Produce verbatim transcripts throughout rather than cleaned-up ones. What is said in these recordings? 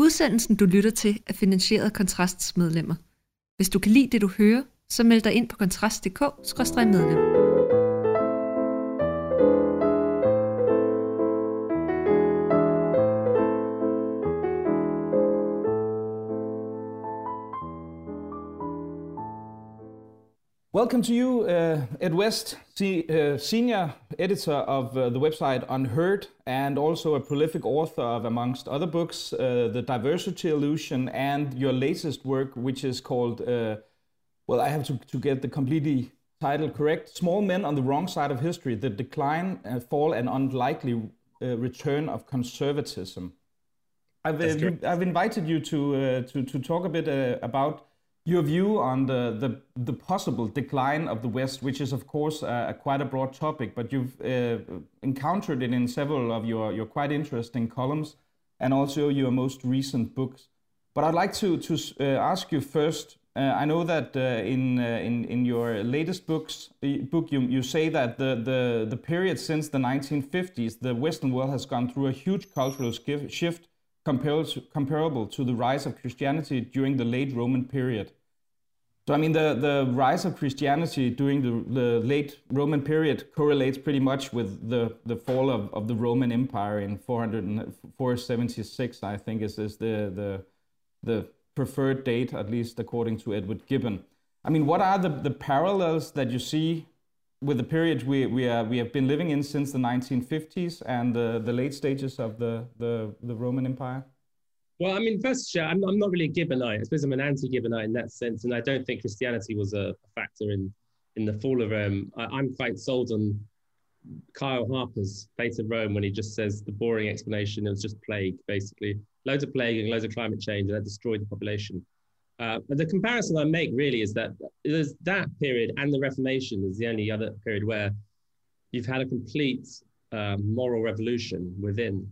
Udsendelsen, du lytter til, er finansieret af Kontrasts medlemmer. Hvis du kan lide det, du hører, så meld dig ind på kontrast punktum d k skråstreg medlem. Welcome to you, uh, Ed West, se- uh, senior editor of uh, the website Unheard, and also a prolific author of, amongst other books, uh, The Diversity Illusion, and your latest work, which is called, uh, well, I have to, to get the completely title correct, Small Men on the Wrong Side of History, The Decline, uh, Fall, and Unlikely uh, Return of Conservatism. I've, uh, I've invited you to, uh, to, to talk a bit uh, about your view on the, the, the possible decline of the West, which is, of course, uh, quite a broad topic, but you've uh, encountered it in several of your, your quite interesting columns and also your most recent books. But I'd like to, to uh, ask you first, uh, I know that uh, in, uh, in, in your latest books, book you, you say that the, the, the period since the nineteen fifties, the Western world has gone through a huge cultural shift comparable to the rise of Christianity during the late Roman period. So, I mean, the, the rise of Christianity during the, the late Roman period correlates pretty much with the, the fall of, of the Roman Empire in four seventy-six, I think is, is the, the, the preferred date, at least according to Edward Gibbon. I mean, what are the, the parallels that you see with the period we we, uh, we have been living in since the nineteen fifties and the, the late stages of the, the, the Roman Empire? Well, I mean, first, I'm, I'm not really a Gibbonite. I suppose I'm an anti-Gibbonite in that sense, and I don't think Christianity was a factor in, in the fall of Rome. I, I'm quite sold on Kyle Harper's Fate of Rome when he just says the boring explanation, it was just plague, basically. Loads of plague and loads of climate change that destroyed the population. Uh, but the comparison I make really is that there's that period and the Reformation is the only other period where you've had a complete uh, moral revolution within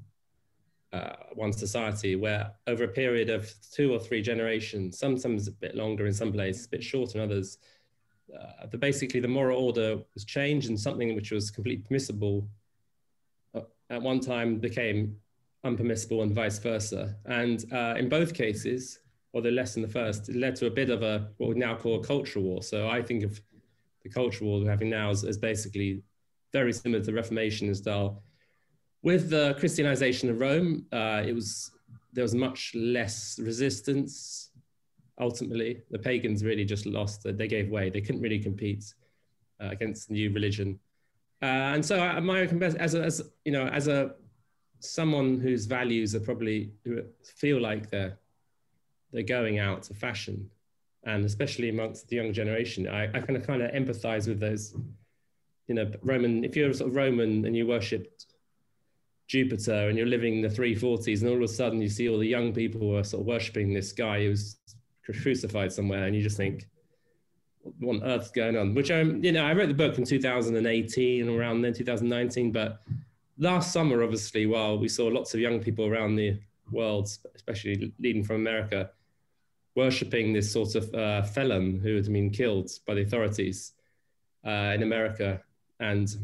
uh, one society, where over a period of two or three generations, sometimes a bit longer in some places, a bit shorter in others, uh, the, basically the moral order was changed and something which was completely permissible uh, at one time became unpermissible and vice versa. And uh, in both cases, or the less in the first, it led to a bit of a, what we now call a cultural war. So I think of the cultural war we're having now as, as basically very similar to the Reformation in style. With the Christianization of Rome, uh, it was, there was much less resistance. Ultimately, the pagans really just lost, they gave way. They couldn't really compete uh, against the new religion. Uh, and so I, my, as a, as, you know, as a, someone whose values are probably, who feel like they're, they're going out of fashion, and especially amongst the young generation, I, I kind of kind of empathize with those, you know, Roman, if you're sort of Roman and you worshipped Jupiter and you're living in the three forties and all of a sudden you see all the young people who are sort of worshipping this guy who's crucified somewhere and you just think, what on earth's going on? Which, I'm, you know, I wrote the book in two thousand eighteen, around then, two thousand nineteen, but last summer, obviously, while we saw lots of young people around the world, especially leading from America, worshipping this sort of uh, felon who had been killed by the authorities uh, in America. And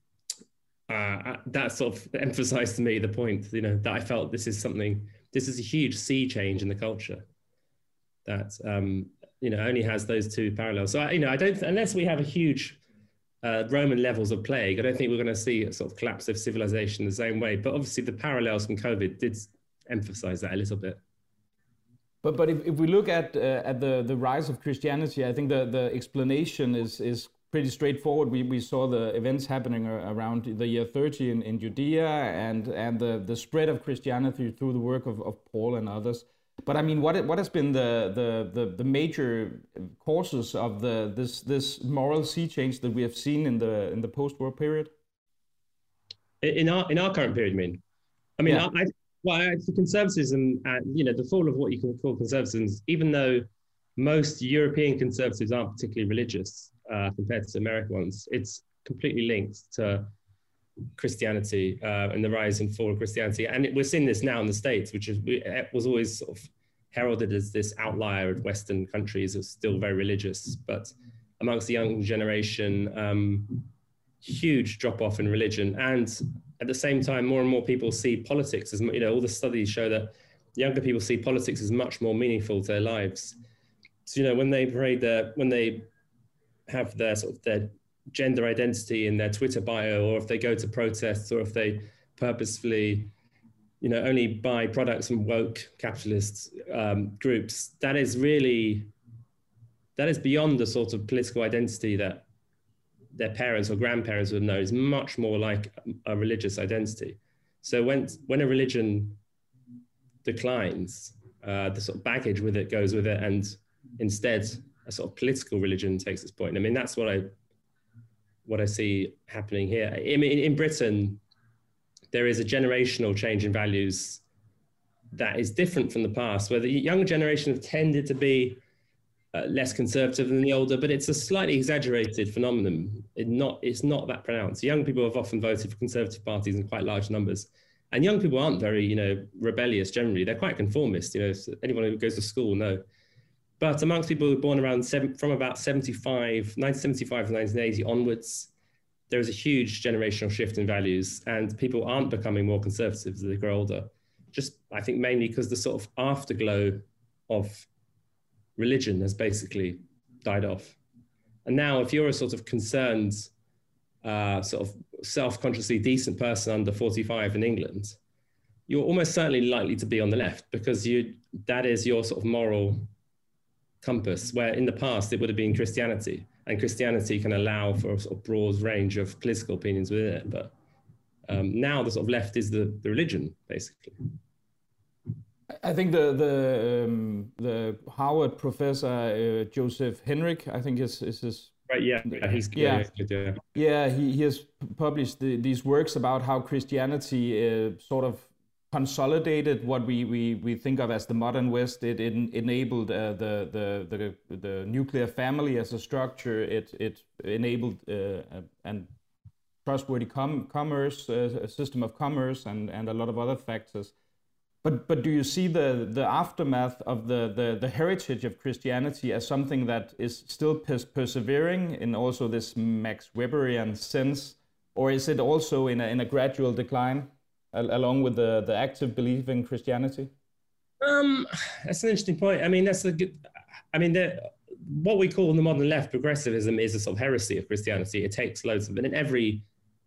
uh, that sort of emphasized to me the point, you know, that I felt this is something, this is a huge sea change in the culture that, um, you know, only has those two parallels. So, I, you know, I don't, unless we have a huge uh, Roman levels of plague, I don't think we're going to see a sort of collapse of civilization the same way. But obviously the parallels from COVID did emphasize that a little bit. But but if, if we look at uh, at the, the rise of Christianity, I think the, the explanation is is pretty straightforward. We we saw the events happening around the year thirty in, in Judea and and the, the spread of Christianity through the work of, of Paul and others. But I mean, what what has been the the, the, the major causes of the this this moral sea change that we have seen in the in the post-war period? In our in our current period, I mean, I mean, yeah. I, I Well, for conservatism, uh, you know, the fall of what you can call conservatism, even though most European conservatives aren't particularly religious uh, compared to American ones, it's completely linked to Christianity uh, and the rise and fall of Christianity. And it, we're seeing this now in the States, which is, was always sort of heralded as this outlier of Western countries that's still very religious. But amongst the young generation, um, huge drop off in religion. And at the same time, more and more people see politics as, you know, all the studies show that younger people see politics as much more meaningful to their lives. So, you know, when they parade their, when they have their sort of their gender identity in their Twitter bio, or if they go to protests, or if they purposefully, you know, only buy products from woke capitalist um, groups, that is really, that is beyond the sort of political identity that their parents or grandparents would know. Is much more like a religious identity. So when when a religion declines, uh, the sort of baggage with it goes with it, and instead a sort of political religion takes its point. I mean, that's what I what I see happening here. I mean, in Britain, there is a generational change in values that is different from the past, where the younger generation have tended to be uh, less conservative than the older, but it's a slightly exaggerated phenomenon. It not, it's not that pronounced. Young people have often voted for conservative parties in quite large numbers. And young people aren't very, you know, rebellious generally. They're quite conformist. You know, so anyone who goes to school know. But amongst people who were born around seven, from about seventy-five, nineteen seventy-five to nineteen eighty onwards, there is a huge generational shift in values, and people aren't becoming more conservative as they grow older. Just, I think, mainly because the sort of afterglow of religion has basically died off. And now, if you're a sort of concerned, uh, sort of self-consciously decent person under forty-five in England, you're almost certainly likely to be on the left, because you that is your sort of moral compass, where in the past it would have been Christianity, and Christianity can allow for a sort of broad range of political opinions within it. But um, now the sort of left is the, the religion, basically. I think the the um, the Harvard professor uh, Joseph Henrich, I think is is his right. Yeah, he's yeah yeah, yeah. yeah he, he has published the, these works about how Christianity uh, sort of consolidated what we, we, we think of as the modern West. It, it enabled uh, the, the the the nuclear family as a structure. It it enabled uh, and trustworthy com commerce, uh, a system of commerce, and and a lot of other factors. But but do you see the the aftermath of the the, the heritage of Christianity as something that is still pers persevering in also this Max Weberian sense, or is it also in a in a gradual decline, along with the, the active belief in Christianity? Um, that's an interesting point. I mean, that's a good, I mean, what we call in the modern left progressivism is a sort of heresy of Christianity. It takes loads of, but in every,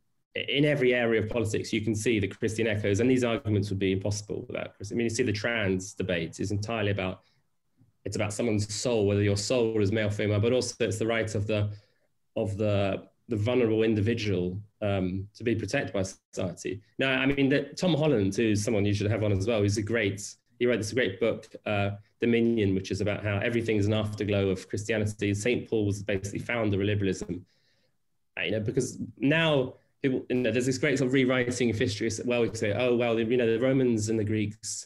in every area of politics, you can see the Christian echoes, and these arguments would be impossible without Christian. I mean, you see the trans debate is entirely about, it's about someone's soul, whether your soul is male or female, but also it's the right of the, of the, the vulnerable individual um, to be protected by society. Now, I mean, the, Tom Holland, who's someone you should have on as well, he's a great, he wrote this great book, uh, Dominion, which is about how everything is an afterglow of Christianity. Saint Paul was basically founder of liberalism. Uh, you know, because now people, you know, there's this great sort of rewriting of history. Well, we can say, oh, well, you know, the Romans and the Greeks,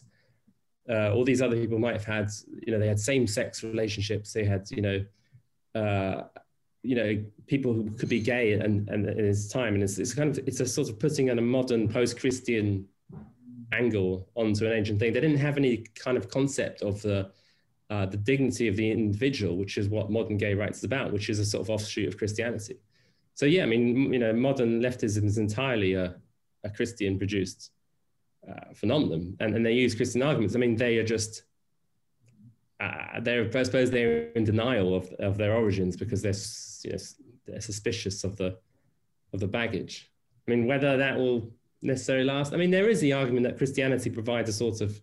uh, all these other people might have had, you know, they had same-sex relationships. They had, you know, uh, you know, people who could be gay and, and in his time. And it's, it's kind of, it's a sort of putting in a modern post-Christian angle onto an ancient thing. They didn't have any kind of concept of the, uh, the dignity of the individual, which is what modern gay rights is about, which is a sort of offshoot of Christianity. So yeah, I mean, you know, modern leftism is entirely a, a Christian produced uh, phenomenon. And, and they use Christian arguments. I mean, they are just, Uh, they're, I suppose they're in denial of, of their origins because they're, you know, they're suspicious of the, of the baggage. I mean, whether that will necessarily last. I mean, there is the argument that Christianity provides a sort of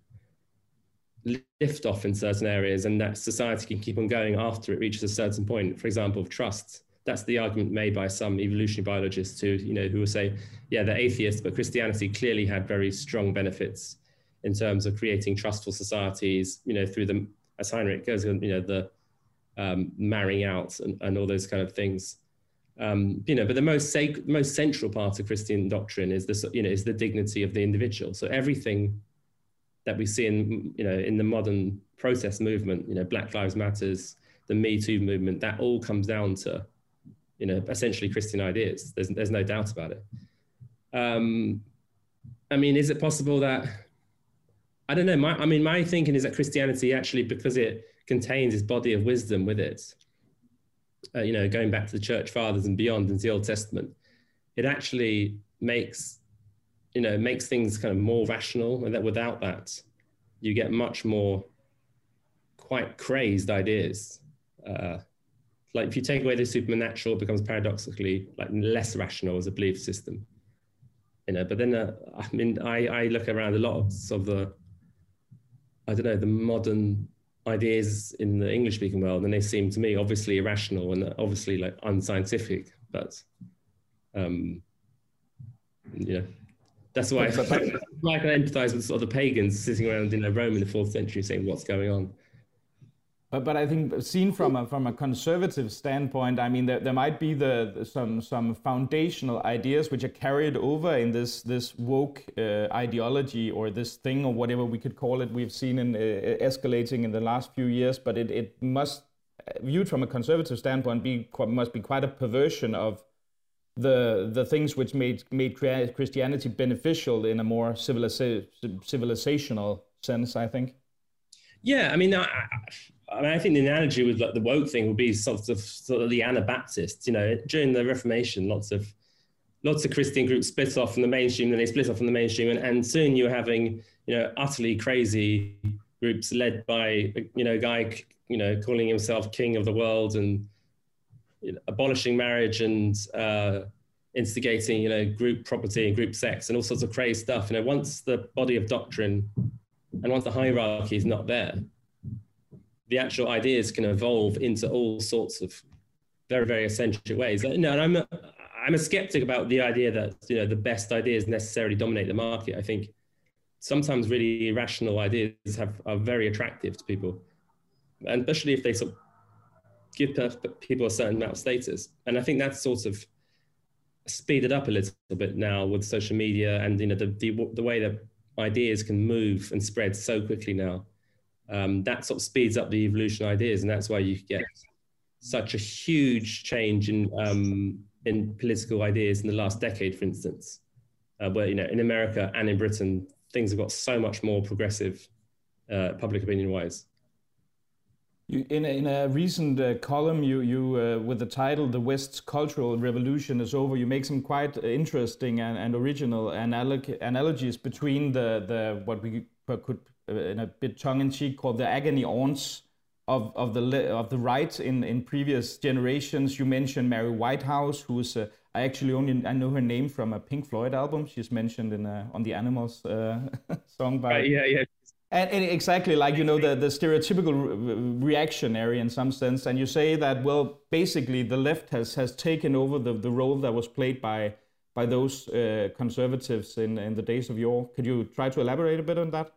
lift off in certain areas, and that society can keep on going after it reaches a certain point, for example, of trust. That's the argument made by some evolutionary biologists who, you know, who will say, yeah, they're atheists, but Christianity clearly had very strong benefits in terms of creating trustful societies, you know, through the, as Heinrich goes, you know, the um, marrying out and, and all those kind of things, um, you know. But the most sacred, most central part of Christian doctrine is this, you know, is the dignity of the individual. So everything that we see in, you know, in the modern protest movement, you know, Black Lives Matters, the Me Too movement, that all comes down to, you know, essentially Christian ideas. There's there's no doubt about it. Um, I mean, is it possible that? I don't know. My, I mean, my thinking is that Christianity actually, because it contains this body of wisdom with it, uh, you know, going back to the church fathers and beyond into the Old Testament, it actually makes, you know, makes things kind of more rational, and that without that, you get much more quite crazed ideas. Uh, like if you take away the supernatural, it becomes paradoxically like less rational as a belief system. You know, but then uh, I mean, I, I look around a lot of, sort of the, I don't know, the modern ideas in the English-speaking world, and they seem to me obviously irrational and obviously like unscientific. But um, you know, that's why, but, but, I, why I can empathize with sort of the pagans sitting around in Rome in the fourth century saying what's going on. But, but I think seen from a, from a conservative standpoint, I mean, there, there might be the, the some some foundational ideas which are carried over in this this woke uh, ideology, or this thing, or whatever we could call it. We've seen in uh, escalating in the last few years, but it, it must, viewed from a conservative standpoint, be must be quite a perversion of the the things which made made Christianity beneficial in a more civilisa civilizational sense, I think. Yeah, I mean, I, I mean, I think the analogy with like the woke thing would be sort of sort of the Anabaptists. You know, during the Reformation, lots of lots of Christian groups split off from the mainstream, and they split off from the mainstream, and, and soon you're having, you know, utterly crazy groups led by, you know, a guy, you know, calling himself king of the world and, you know, abolishing marriage and uh, instigating, you know, group property and group sex and all sorts of crazy stuff. You know, once the body of doctrine and once the hierarchy is not there, the actual ideas can evolve into all sorts of very, very eccentric ways. No, and I'm a, I'm a skeptic about the idea that, you know, the best ideas necessarily dominate the market. I think sometimes really irrational ideas have are very attractive to people, and especially if they sort of give people a certain amount of status. And I think that's sort of speeded up a little bit now with social media, and, you know, the the, the way that ideas can move and spread so quickly now. Um, that sort of speeds up the evolution of ideas, and that's why you get such a huge change in um, in political ideas in the last decade, for instance, uh, where, you know, in America and in Britain, things have got so much more progressive, uh, public opinion-wise. You, in, a, in a recent uh, column, you, you uh, with the title "The West's Cultural Revolution is Over," you make some quite interesting and, and original analog analogies between the, the what we could, uh, in a bit tongue-in-cheek, call the agony aunts of, of, the, of the right in, in previous generations. You mentioned Mary Whitehouse, who is, uh, I actually only I know her name from a Pink Floyd album. She's mentioned in uh, on the Animals uh, song by... Right, yeah, yeah. And, and exactly, like, you know, the, the stereotypical re reactionary in some sense. And you say that, well, basically the left has, has taken over the, the role that was played by, by those uh, conservatives in, in the days of yore. Could you try to elaborate a bit on that?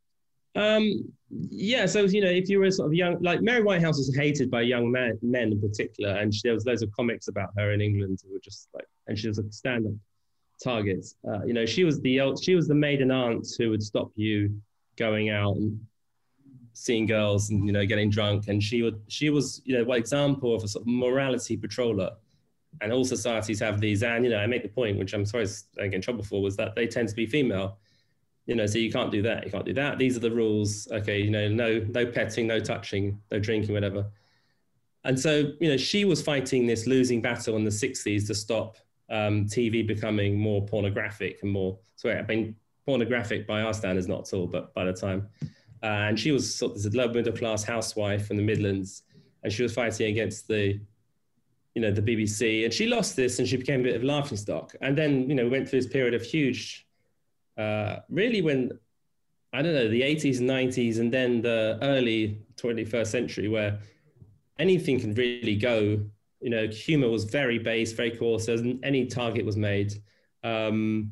Um, yeah, so, you know, if you were sort of young, like Mary Whitehouse was hated by young men, men in particular, and she, there was loads of comics about her in England who were just like, and she was a stand-up target. Uh, you know, she was the she was the maiden aunt who would stop you going out and seeing girls and, you know, getting drunk. And she would, she was, you know, one example of a sort of morality patroller. And all societies have these. And, you know, I make the point, which I'm sorry I get in trouble for, was that they tend to be female. You know, so you can't do that, you can't do that. These are the rules. Okay, you know, no, no petting, no touching, no drinking, whatever. And so, you know, she was fighting this losing battle in the sixties to stop um, T V becoming more pornographic and more, sorry, I mean, pornographic by our standards, not at all, but by the time. Uh, and she was sort of this low middle class housewife in the Midlands, and she was fighting against the, you know, the B B C, and she lost this, and she became a bit of a laughing stock. And then, you know, we went through this period of huge, uh, really when, I don't know, the eighties and nineties, and then the early twenty-first century, where anything can really go. You know, humor was very base, very coarse. Any target was made. Um,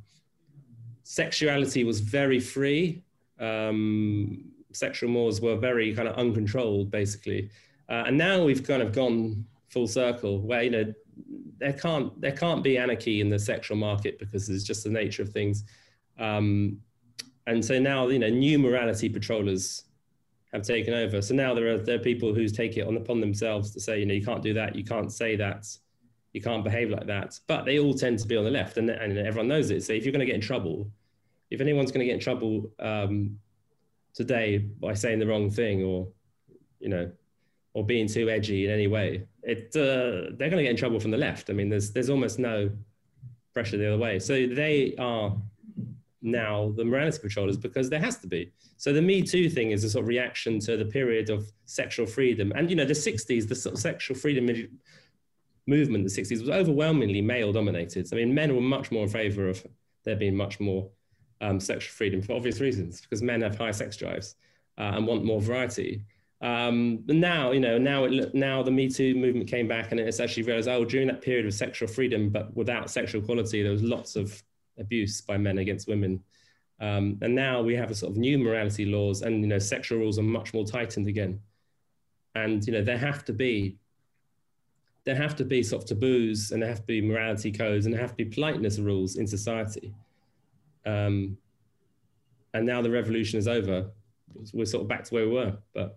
Sexuality was very free. Um, sexual mores were very kind of uncontrolled, basically. Uh, and now we've kind of gone full circle, where, you know, there can't there can't be anarchy in the sexual market because it's just the nature of things. Um, and so now, you know, new morality patrollers have taken over. So now there are there are people who take it on upon themselves to say, you know, you can't do that, you can't say that, you can't behave like that. But they all tend to be on the left, and, and everyone knows it. So if you're going to get in trouble, if anyone's going to get in trouble um, today by saying the wrong thing, or, you know, or being too edgy in any way, it uh, they're going to get in trouble from the left. I mean, there's there's almost no pressure the other way. So they are now the morality patrollers, because there has to be. So the Me Too thing is a sort of reaction to the period of sexual freedom. And, you know, the sixties, the sort of sexual freedom movement in the sixties was overwhelmingly male dominated. I mean, men were much more in favor of there being much more um, sexual freedom for obvious reasons, because men have higher sex drives uh, and want more variety. Um, but now, you know, now it, now the Me Too movement came back, and it's actually realized, oh, during that period of sexual freedom, but without sexual equality, there was lots of abuse by men against women. Um, and now we have a sort of new morality laws, and, you know, sexual rules are much more tightened again. And, you know, there have to be, there have to be sort of taboos, and there have to be morality codes, and there have to be politeness rules in society. Um, and now the revolution is over. We're sort of back to where we were, but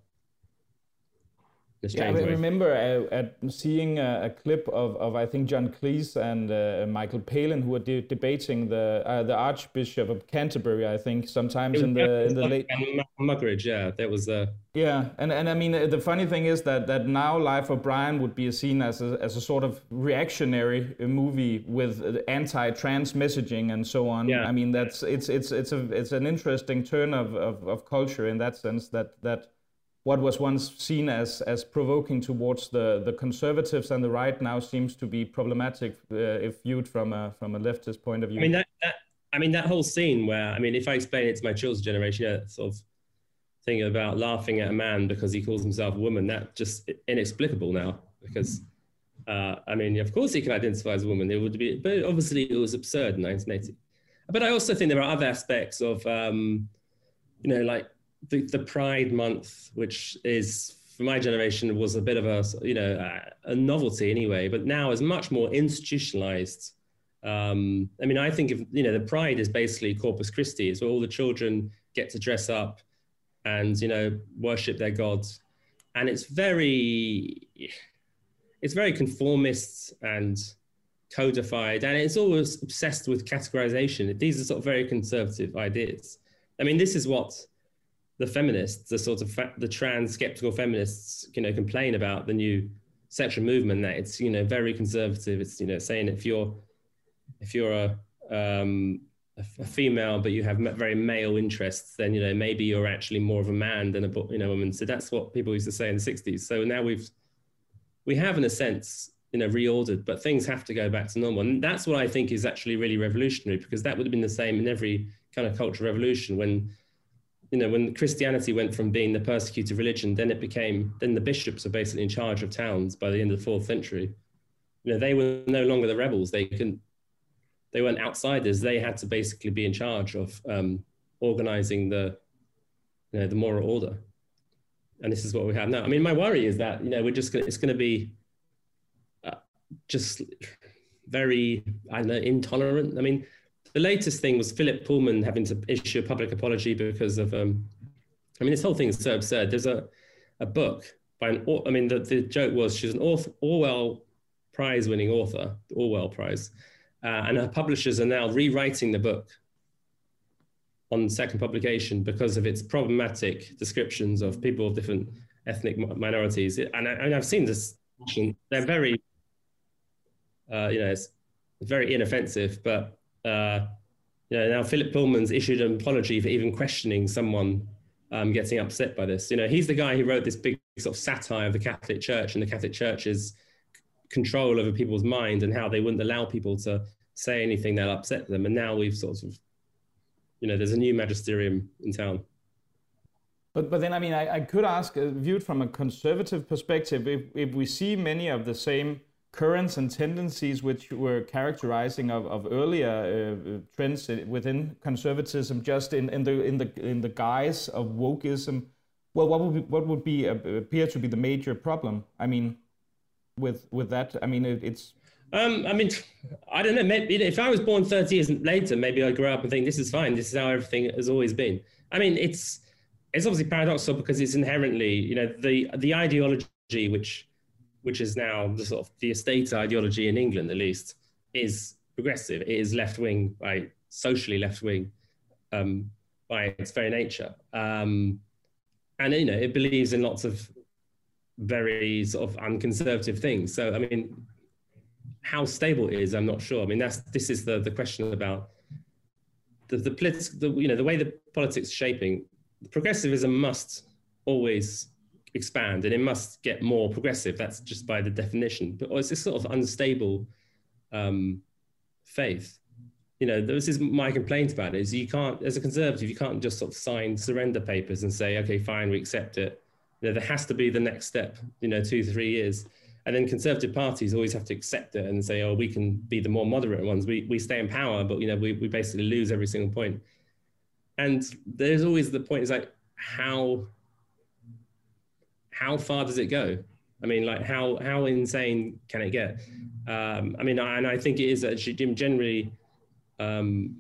yeah, I remember uh, at seeing a, a clip of, of, I think, John Cleese and uh, Michael Palin, who were de debating the uh, the Archbishop of Canterbury, I think, sometimes in the in the late Muggeridge. Yeah, that was uh... yeah, and and I mean, the funny thing is that that now Life of Brian would be seen as a as a sort of reactionary movie with anti-trans messaging and so on. Yeah. I mean, that's it's it's it's a it's an interesting turn of of, of culture in that sense, that that. What was once seen as as provoking towards the the conservatives and the right now seems to be problematic uh, if viewed from a from a leftist point of view. I mean that, that I mean that whole scene where, I mean, if I explain it to my children's generation, yeah, that sort of thing about laughing at a man because he calls himself a woman, that just inexplicable now, because uh, I mean, of course he can identify as a woman. It would be, but obviously it was absurd in nineteen eighty. But I also think there are other aspects of um, you know, like. The, the Pride Month, which is, for my generation, was a bit of a, you know, a, a novelty anyway, but now is much more institutionalized. Um, I mean, I think of, you know, the Pride is basically Corpus Christi. It's where all the children get to dress up and, you know, worship their gods. And it's very, it's very conformist and codified, and it's always obsessed with categorization. These are sort of very conservative ideas. I mean, this is what the feminists, the sort of fa the trans skeptical feminists, you know, complain about the new sexual movement, that it's, you know, very conservative. It's, you know, saying if you're, if you're a, um, a, a female, but you have very male interests, then, you know, maybe you're actually more of a man than a, you know, woman. So that's what people used to say in the sixties. So now we've, we have in a sense, you know, reordered, but things have to go back to normal. And that's what I think is actually really revolutionary, because that would have been the same in every kind of cultural revolution. When, you know, when Christianity went from being the persecuted religion, then it became, then the bishops are basically in charge of towns by the end of the fourth century. You know, they were no longer the rebels. They couldn't, they weren't outsiders. They had to basically be in charge of um, organizing the, you know, the moral order. And this is what we have now. I mean, my worry is that, you know, we're just gonna, it's going to be uh, just very, I don't know, intolerant. I mean, the latest thing was Philip Pullman having to issue a public apology because of, um, I mean, this whole thing is so absurd. There's a, a book by an, I mean, the, the joke was she's an author, Orwell Prize winning author, the Orwell Prize, uh, and her publishers are now rewriting the book on second publication because of its problematic descriptions of people of different ethnic minorities. And, I, and I've seen this, they're very, uh, you know, it's very inoffensive, but Uh, you know, now Philip Pullman's issued an apology for even questioning someone um, getting upset by this. You know, he's the guy who wrote this big sort of satire of the Catholic Church and the Catholic Church's control over people's mind and how they wouldn't allow people to say anything that'll upset them. And now we've sort of, you know, there's a new magisterium in town. But but then, I mean, I, I could ask, uh, viewed from a conservative perspective, if, if we see many of the same currents and tendencies which were characterizing of, of earlier uh, trends within conservatism, just in, in the in the in the guise of wokeism, well, what would be, what would be uh, appear to be the major problem? I mean, with with that, I mean, it, it's. Um, I mean, I don't know. Maybe if I was born thirty years later, maybe I'd grow up and think this is fine. This is how everything has always been. I mean, it's it's obviously paradoxical because it's inherently, you know, the the ideology which. which is now the sort of the estate ideology in England, at least, is progressive. It is left-wing, by socially left-wing um, by its very nature. Um, and, you know, it believes in lots of very sort of unconservative things. So, I mean, how stable it is, I'm not sure. I mean, that's this is the, the question about the, the politics, the, you know, the way the politics is shaping, progressivism must always expand and it must get more progressive. That's just by the definition. But it's this sort of unstable um, faith. You know, this is my complaint about it, is you can't, as a conservative, you can't just sort of sign surrender papers and say, okay, fine, we accept it. You know, there has to be the next step, you know, two, three years. And then conservative parties always have to accept it and say, oh, we can be the more moderate ones. We, we stay in power, but, you know, we, we basically lose every single point. And there's always the point is like, how, how far does it go? I mean, like, how, how insane can it get? Um, I mean, I, and I think it is actually generally um,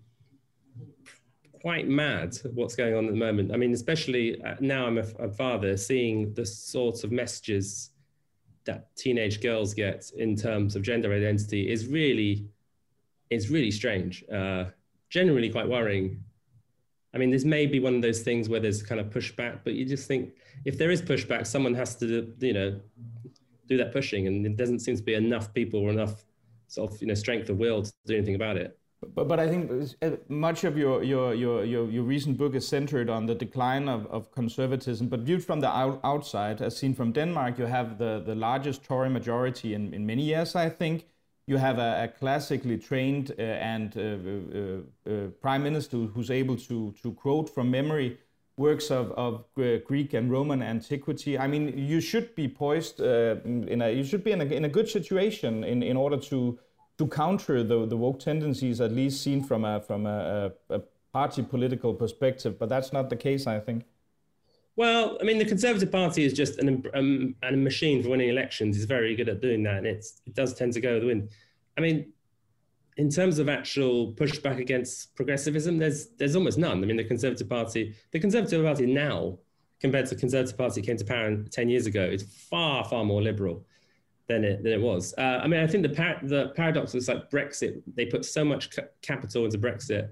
quite mad what's going on at the moment. I mean, especially now I'm a, a father, seeing the sorts of messages that teenage girls get in terms of gender identity is really, is really strange, uh, generally quite worrying. I mean, this may be one of those things where there's kind of pushback, but you just think if there is pushback, someone has to, you know, do that pushing, and it doesn't seem to be enough people or enough sort of, you know, strength of will to do anything about it. But, but I think much of your, your, your, your, your recent book is centered on the decline of, of conservatism, but viewed from the out, outside, as seen from Denmark, you have the, the largest Tory majority in, in many years, I think. You have a, a classically trained uh, and uh, uh, uh, prime minister who's able to, to quote from memory works of, of uh, Greek and Roman antiquity. I mean, you should be poised, uh, in a, you should be in a, in a good situation in, in order to to counter the, the woke tendencies, at least seen from a from a, a party political perspective, but that's not the case, I think. Well, I mean, the Conservative Party is just an um, a machine for winning elections. It's very good at doing that, and it's it does tend to go with the wind. I mean, in terms of actual pushback against progressivism, there's there's almost none. I mean, the Conservative Party, the Conservative Party now, compared to the Conservative Party that came to power ten years ago, is far far more liberal than it than it was. Uh, I mean, I think the par the paradox is like Brexit. They put so much ca capital into Brexit,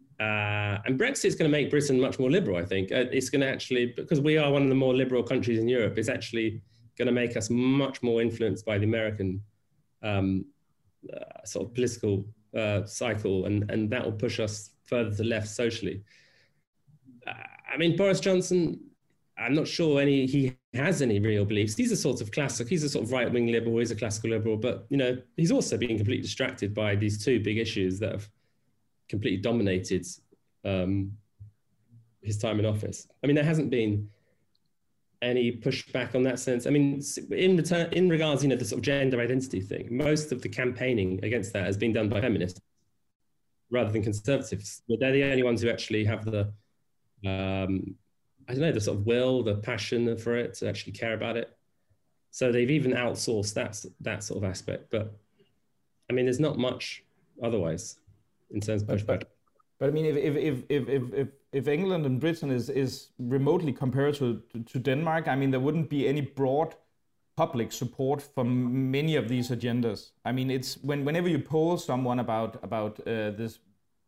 uh, and Brexit is going to make Britain much more liberal. I think uh, it's going to actually, because we are one of the more liberal countries in Europe, it's actually going to make us much more influenced by the American um, uh, sort of political uh, cycle, and and that will push us further to the left socially. Uh, I mean, Boris Johnson, I'm not sure any he has any real beliefs. He's a sort of classic, he's a sort of right-wing liberal, he's a classical liberal, but you know, he's also being completely distracted by these two big issues that have completely dominated um, his time in office. I mean, there hasn't been any pushback on that sense. I mean, in return, in regards, you know, the sort of gender identity thing, most of the campaigning against that has been done by feminists rather than conservatives. But they're the only ones who actually have the um, I don't know, the sort of will, the passion for it, to actually care about it. So they've even outsourced that, that sort of aspect. But I mean, there's not much otherwise in terms of pushback. But, but I mean, if, if, if, if, if, if England and Britain is, is remotely compared to, to, to Denmark, I mean, there wouldn't be any broad public support for many of these agendas. I mean, it's when, whenever you poll someone about, about uh, this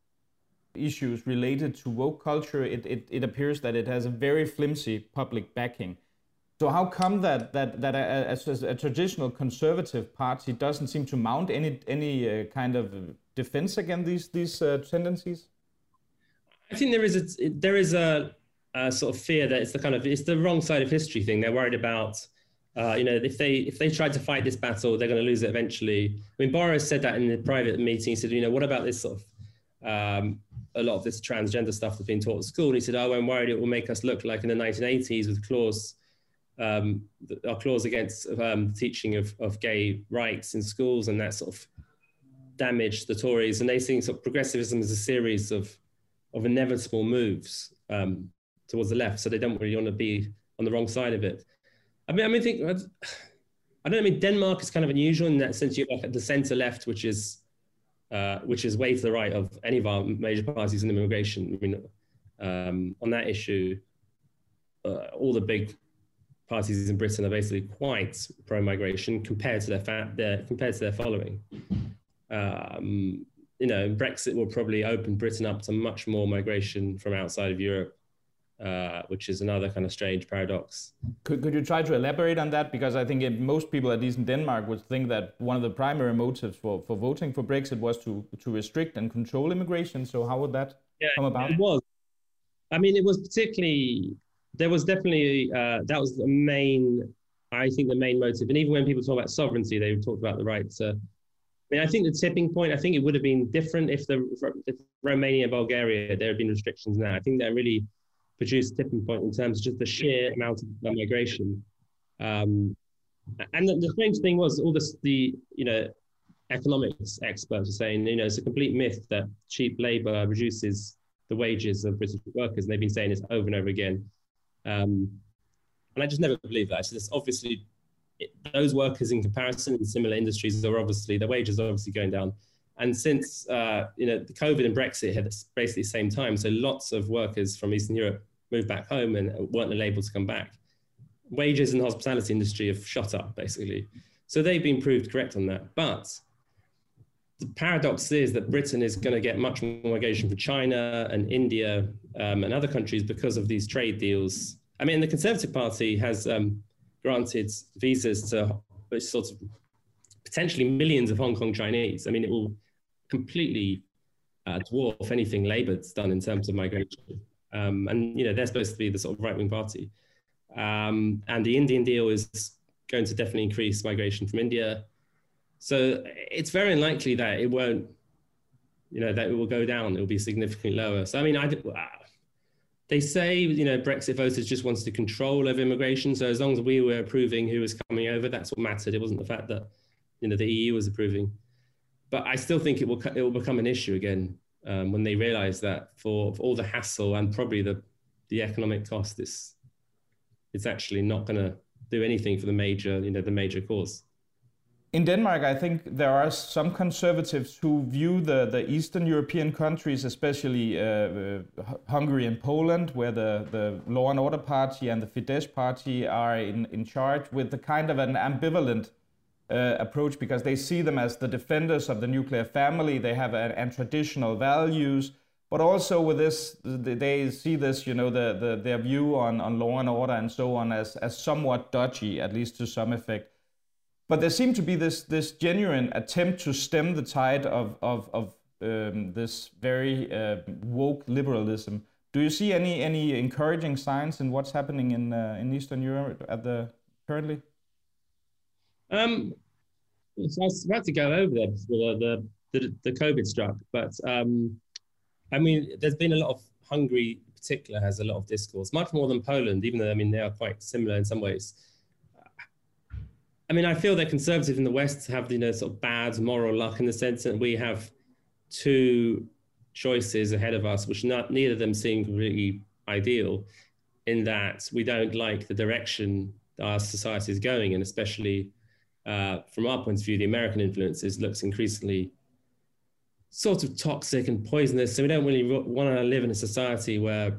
issues related to woke culture, it, it, it appears that it has a very flimsy public backing. So how come that that that a, a, a traditional conservative party doesn't seem to mount any any uh, kind of defense against these these uh, tendencies? I think there is a there is a, a sort of fear that it's the kind of it's the wrong side of history thing. They're worried about uh, you know, if they if they try to fight this battle, they're going to lose it eventually. I mean, Boris said that in the private meeting. He said, you know, what about this sort of um, a lot of this transgender stuff that's been taught at school? And he said, oh, I'm worried it will make us look like in the nineteen eighties with clause, um, our clause against um, the teaching of, of gay rights in schools, and that sort of damaged the Tories. And they think sort of progressivism is a series of, of inevitable moves um, towards the left. So they don't really want to be on the wrong side of it. I mean, I mean, I think, I don't know, I mean, Denmark is kind of unusual in that sense. You have like the center left, which is Uh, which is way to the right of any of our major parties in immigration. I mean, um, on that issue, uh, all the big parties in Britain are basically quite pro-migration compared to their, fa their compared to their following. Um, you know, Brexit will probably open Britain up to much more migration from outside of Europe, uh, which is another kind of strange paradox. Could, could you try to elaborate on that? Because I think it, most people, at least in Denmark, would think that one of the primary motives for, for voting for Brexit was to, to restrict and control immigration. So how would that? yeah, come about? It was. I mean, it was particularly, there was definitely, uh, that was the main, I think the main motive. And even when people talk about sovereignty, they talked about the right to, I mean, I think the tipping point, I think it would have been different if the if Romania and Bulgaria, there had been restrictions now. I think that really produced a tipping point in terms of just the sheer amount of migration. Um, and the, the strange thing was all this, the, you know, economics experts are saying, you know, it's a complete myth that cheap labor reduces the wages of British workers. And they've been saying this over and over again. Um, and I just never believed that. So there's obviously, it, those workers in comparison in similar industries are obviously, their wages are obviously going down. And since, uh, you know, the COVID and Brexit had basically the same time, so lots of workers from Eastern Europe moved back home and weren't able to come back. Wages in the hospitality industry have shot up, basically. So they've been proved correct on that. But the paradox is that Britain is going to get much more migration from China and India um, and other countries because of these trade deals. I mean, the Conservative Party has um, granted visas to sort of potentially millions of Hong Kong Chinese. I mean, it will completely uh, dwarf anything Labour's done in terms of migration. Um, and, you know, they're supposed to be the sort of right-wing party. Um, and the Indian deal is going to definitely increase migration from India. So it's very unlikely that it won't, you know, that it will go down. It will be significantly lower. So, I mean, I, they say, you know, Brexit voters just wanted to control over immigration. So as long as we were approving who was coming over, that's what mattered. It wasn't the fact that, you know, the E U was approving. But I still think it will, it will become an issue again um, when they realize that for, for all the hassle and probably the, the economic cost, it's, it's actually not going to do anything for the major, you know, the major cause. In Denmark, I think there are some conservatives who view the, the Eastern European countries, especially uh, uh, Hungary and Poland, where the, the Law and Order Party and the Fidesz Party are in, in charge, with the kind of an ambivalent uh, approach, because they see them as the defenders of the nuclear family. They have a, and traditional values, but also with this, they see this, you know, the, the, their view on, on law and order and so on as, as somewhat dodgy, at least to some effect. But there seemed to be this this genuine attempt to stem the tide of of, of um, this very uh, woke liberalism. Do you see any any encouraging signs in what's happening in uh, in Eastern Europe at the currently? Um, so I was about to go over there before the the, the COVID struck, but um, I mean, there's been a lot of Hungary, in particular, has a lot of discourse, much more than Poland, even though I mean they are quite similar in some ways. I mean, I feel that conservatives in the West have, you know, sort of bad moral luck in the sense that we have two choices ahead of us, which not, neither of them seem completely ideal, in that we don't like the direction our society is going, and especially uh, from our point of view, the American influences looks increasingly sort of toxic and poisonous. So we don't really want to live in a society where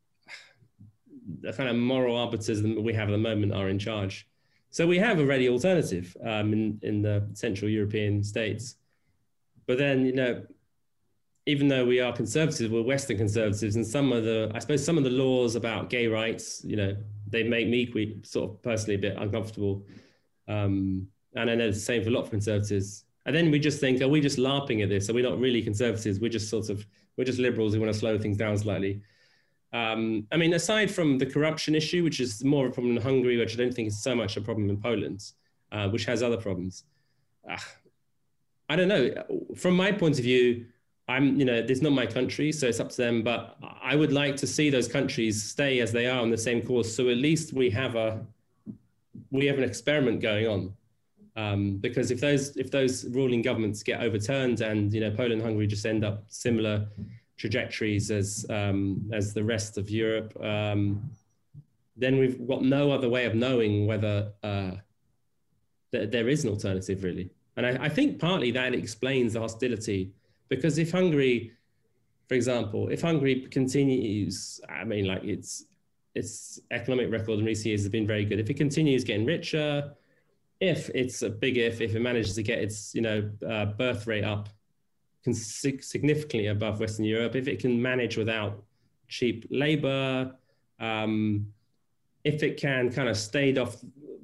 the kind of moral arbiters that we have at the moment are in charge. So we have a ready alternative um, in, in the Central European states. But then, you know, even though we are conservatives, we're Western conservatives, and some of the, I suppose some of the laws about gay rights, you know, they make me sort of personally a bit uncomfortable. Um, and I know it's the same for a lot of conservatives. And then we just think, are we just LARPing at this? Are we not really conservatives? We're just sort of, we're just liberals who want to slow things down slightly. Um, I mean, aside from the corruption issue, which is more of a problem in Hungary, which I don't think is so much a problem in Poland, uh, which has other problems. Uh, I don't know. From my point of view, I'm, you know, this is not my country, so it's up to them. But I would like to see those countries stay as they are on the same course. So at least we have a, we have an experiment going on. Um, because if those if those ruling governments get overturned and, you know, Poland and Hungary just end up similar trajectories as um, as the rest of Europe, um, then we've got no other way of knowing whether uh, th there is an alternative, really. And I, I think partly that explains the hostility, because if Hungary, for example, if Hungary continues, I mean, like its its economic record in recent years has been very good. If it continues getting richer, if it's a big if, if it manages to get its, you know, uh, birth rate up significantly above Western Europe, if it can manage without cheap labor, um, if it can kind of stave off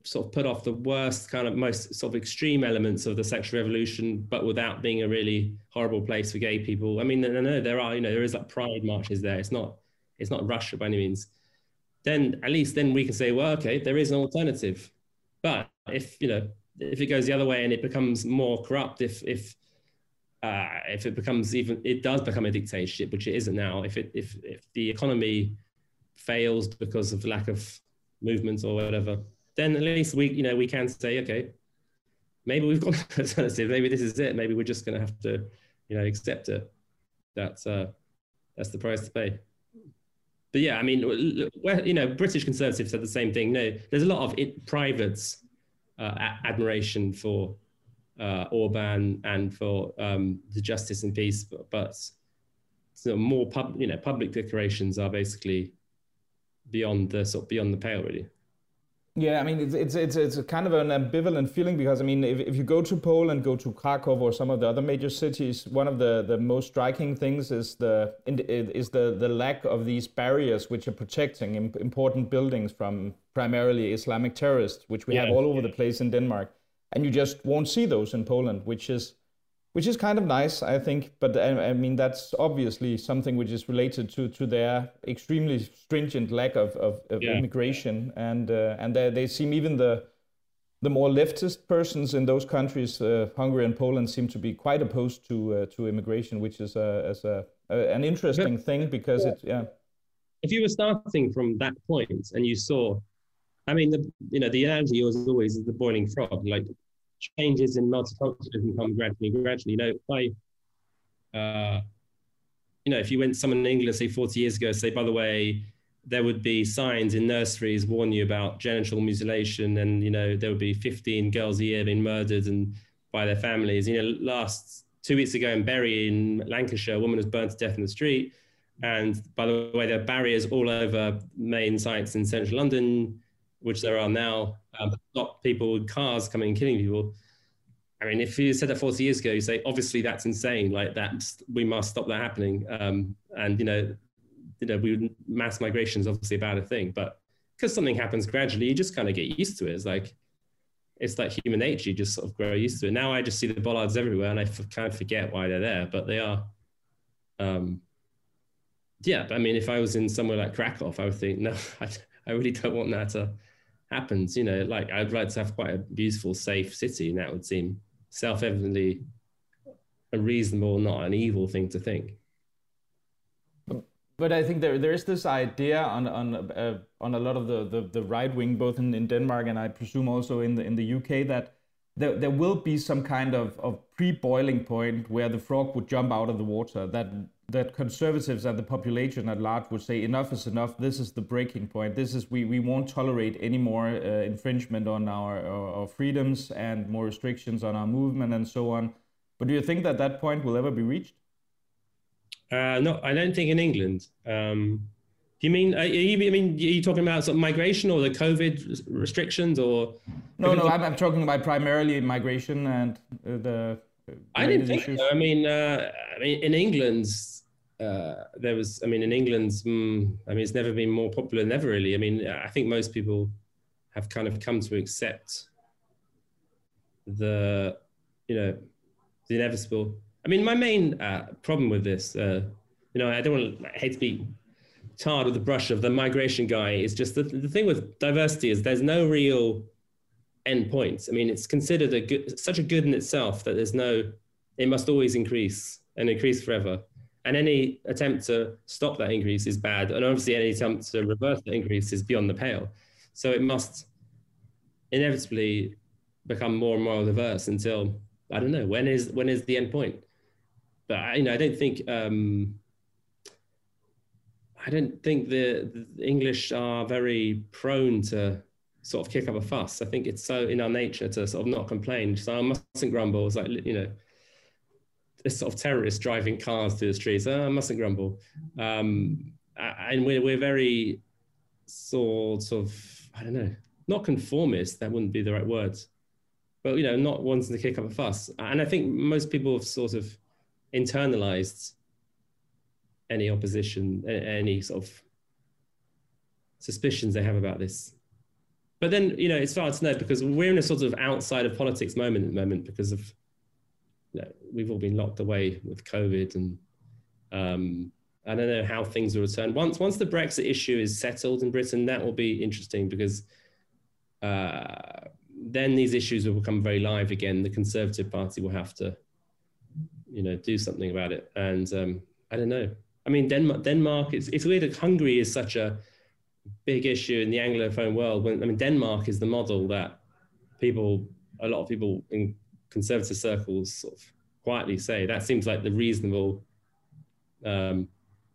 sort of put off the worst kind of most sort of extreme elements of the sexual revolution, but without being a really horrible place for gay people. I mean, no, no, there are, you know, there is like pride marches there. It's not, it's not Russia by any means. Then at least then we can say, well, okay, there is an alternative. But if, you know, if it goes the other way and it becomes more corrupt, if, if, uh, if it becomes even, it does become a dictatorship, which it isn't now. If it, if, if the economy fails because of lack of movements or whatever, then at least we, you know, we can say, okay, maybe we've got an alternative. Maybe this is it. Maybe we're just going to have to, you know, accept it. That's uh, that's the price to pay. But yeah, I mean, you know, British Conservatives said the same thing. No, there's a lot of it, private uh, admiration for uh, Orban and for um, the justice and peace, but, but so more pub, you know, public declarations are basically beyond the sort of beyond the pale, really. Yeah, I mean, it's it's it's it's a kind of an ambivalent feeling, because I mean, if, if you go to Poland, go to Krakow or some of the other major cities, one of the, the most striking things is the is the the lack of these barriers which are protecting important buildings from primarily Islamic terrorists, which we yeah. have all over the place in Denmark, and you just won't see those in Poland, which is which is kind of nice, I think. But I, I mean, that's obviously something which is related to, to their extremely stringent lack of, of, of yeah. immigration. And uh, and they, they seem, even the the more leftist persons in those countries, uh, Hungary and Poland, seem to be quite opposed to uh, to immigration, which is a, as a, a an interesting but, thing, because yeah. it yeah. If you were starting from that point and you saw, I mean, the you know the analogy was always the boiling frog, like. Changes in multiculturalism come gradually, gradually. You know, if I, uh, you know, if you went to someone in England, say forty years ago, say, by the way, there would be signs in nurseries warning you about genital mutilation, and you know, there would be fifteen girls a year being murdered and by their families. You know, last two weeks ago in Bury in Lancashire, a woman was burnt to death in the street. And by the way, there are barriers all over main sites in central London, which there are now, um, not people with cars coming and killing people. I mean, if you said that forty years ago, you say, obviously that's insane, like that, we must stop that happening. Um, and, you know, you know, we mass migration is obviously a bad thing, but because something happens gradually, you just kind of get used to it. It's like, it's like human nature, you just sort of grow used to it. Now I just see the bollards everywhere and I kind of forget why they're there, but they are. Um, yeah, but I mean, if I was in somewhere like Krakow, I would think, no, I, I really don't want that to happens, you know, like I'd like to have quite a beautiful, safe city, and that would seem self-evidently a reasonable, not an evil thing to think. But I think there there is this idea on on uh, on a lot of the the, the right wing, both in, in Denmark and I presume also in the in the U K, that there there will be some kind of, of pre-boiling point where the frog would jump out of the water, that that conservatives and the population at large would say enough is enough, this is the breaking point, this is we, we won't tolerate any more uh, infringement on our, our, our freedoms and more restrictions on our movement and so on. But do you think that that point will ever be reached? Uh, no, I don't think in England. Um, do you mean, are you, I mean, are you talking about sort of migration or the COVID restrictions, or? No, no, I'm, I'm talking about primarily migration and uh, the I didn't think so. I mean, uh, I mean, in England, uh, there was, I mean, in England, mm, I mean, it's never been more popular than ever, really. I mean, I think most people have kind of come to accept the, you know, the inevitable. I mean, my main uh, problem with this, uh, you know, I don't want to, I hate to be tarred with the brush of the migration guy, is just the, the thing with diversity is there's no real end points. I mean, it's considered a good, such a good in itself that there's no, it must always increase and increase forever. And any attempt to stop that increase is bad. And obviously any attempt to reverse that increase is beyond the pale. So it must inevitably become more and more diverse until, I don't know, when is when is the end point? But I, you know, I don't think, um, I don't think the, the English are very prone to sort of kick up a fuss. I think it's so in our nature to sort of not complain. So I mustn't grumble. It's like, you know, this sort of terrorists driving cars through the streets. Oh, I mustn't grumble. Um, and we're, we're very sort of, I don't know, not conformist, that wouldn't be the right words, but, you know, not wanting to kick up a fuss. And I think most people have sort of internalized any opposition, any sort of suspicions they have about this. but then, you know, it's hard to know because we're in a sort of outside of politics moment at the moment because of, you know, we've all been locked away with COVID, and um, I don't know how things will return. Once once the Brexit issue is settled in Britain, that will be interesting because uh, then these issues will become very live again. The Conservative Party will have to, you know, do something about it. And um, I don't know. I mean, Denmark, Denmark, it's, it's weird that Hungary is such a big issue in the Anglophone world. When, I mean, Denmark is the model that people, a lot of people in conservative circles sort of quietly say, that seems like the reasonable um,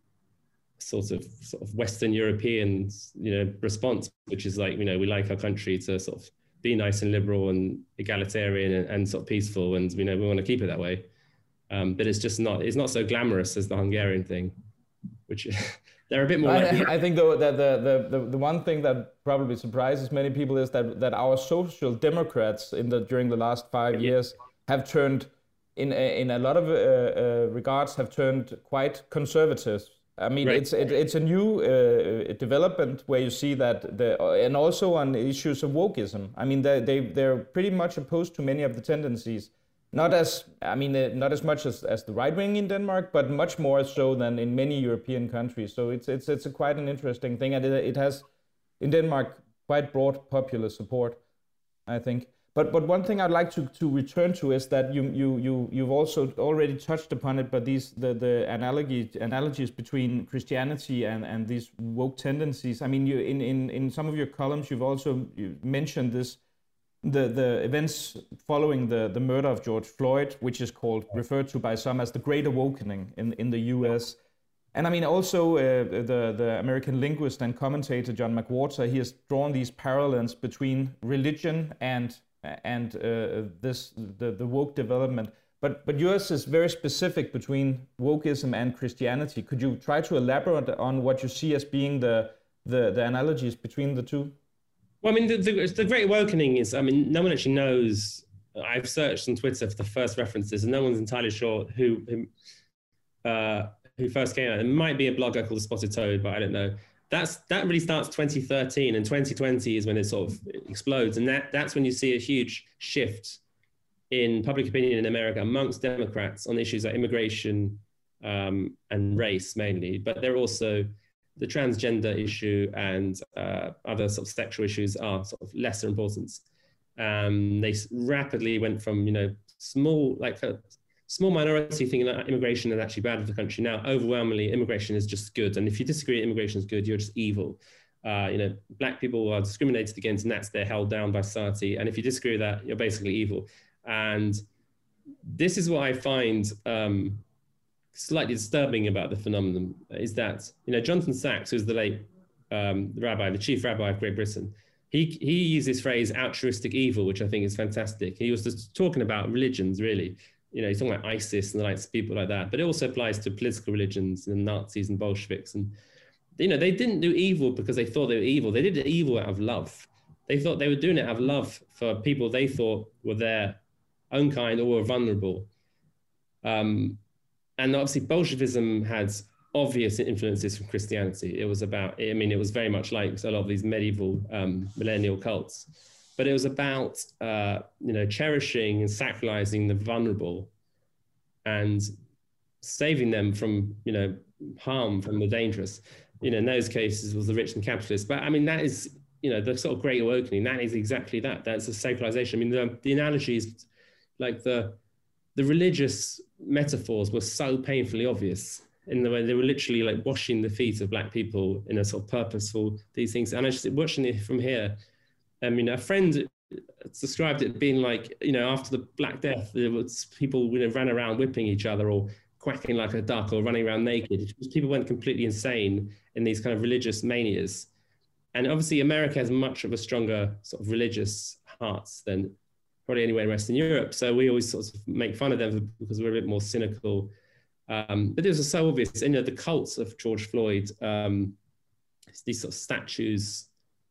sort of sort of Western European, you know, response, which is like, you know, we like our country to sort of be nice and liberal and egalitarian and, and sort of peaceful, and, you know, we want to keep it that way. Um, but it's just not, it's not so glamorous as the Hungarian thing, which they're a bit more. I, like I think though that the, the, the, the one thing that probably surprises many people is that, that our social democrats in the, during the last five yeah. years have turned, in a, in a lot of uh, uh, regards, have turned quite conservative. I mean, right. it's it, it's a new uh, development where you see that, the, and also on issues of wokeism. I mean, they, they, they're pretty much opposed to many of the tendencies. Not as, I mean, uh, not as much as, as the right wing in Denmark, but much more so than in many European countries. So it's it's it's a quite an interesting thing, and it, it has in Denmark quite broad popular support, I think. But but one thing I'd like to, to return to is that you you you you've also already touched upon it, but these the the analogy analogies between Christianity and, and these woke tendencies. I mean, you in, in, in some of your columns you've also you mentioned this. The the events following the, the murder of George Floyd, which is called, referred to by some as the Great Awakening in, in the U S. And I mean also uh, the, the American linguist and commentator John McWhorter, he has drawn these parallels between religion and and uh, this the, the woke development. But but yours is very specific between wokeism and Christianity. Could you try to elaborate on what you see as being the the, the analogies between the two? Well, I mean, the, the, the Great Awakening is, I mean, no one actually knows. I've searched on Twitter for the first references, and no one's entirely sure who who, uh, who first came out. It might be a blogger called The Spotted Toad, but I don't know. That's That really starts twenty thirteen, and twenty twenty is when it sort of explodes. And that, that's when you see a huge shift in public opinion in America amongst Democrats on issues like immigration um, and race mainly, but they're also the transgender issue and uh, other sort of sexual issues are sort of lesser importance. Um, they rapidly went from, you know, small, like a small minority thinking that immigration is actually bad for the country. Now, overwhelmingly, immigration is just good. And if you disagree immigration is good, you're just evil. Uh, you know, black people are discriminated against, and that's, they're held down by society. And if you disagree with that, you're basically evil. And this is what I find um, slightly disturbing about the phenomenon, is that, you know, Jonathan Sacks, who's the late um, the rabbi, the chief rabbi of Great Britain, he he used this phrase altruistic evil, which I think is fantastic. He was just talking about religions, really. You know, he's talking about ISIS and the likes of people like that, but it also applies to political religions and Nazis and Bolsheviks. And, you know, they didn't do evil because they thought they were evil. They did evil out of love. They thought they were doing it out of love for people they thought were their own kind or were vulnerable. Um, And obviously Bolshevism had obvious influences from Christianity. It was about, I mean, it was very much like a lot of these medieval um, millennial cults, but it was about, uh, you know, cherishing and sacralizing the vulnerable and saving them from, you know, harm, from the dangerous. You know, in those cases was the rich and capitalist. But I mean, that is, you know, the sort of Great Awakening, that is exactly that. That's a sacralization. I mean, the, the analogy is like the, the religious metaphors were so painfully obvious in the way they were literally like washing the feet of black people in a sort of purposeful, these things. And I just watching it from here, I mean, a friend described it being like, you know, after the Black Death, there was people, you know, ran around whipping each other or quacking like a duck or running around naked. People went completely insane in these kind of religious manias. And obviously America has much of a stronger sort of religious hearts than probably anywhere in Western Europe. So we always sort of make fun of them because we're a bit more cynical. Um, but this was so obvious. And, you know, the cults of George Floyd, um, these sort of statues,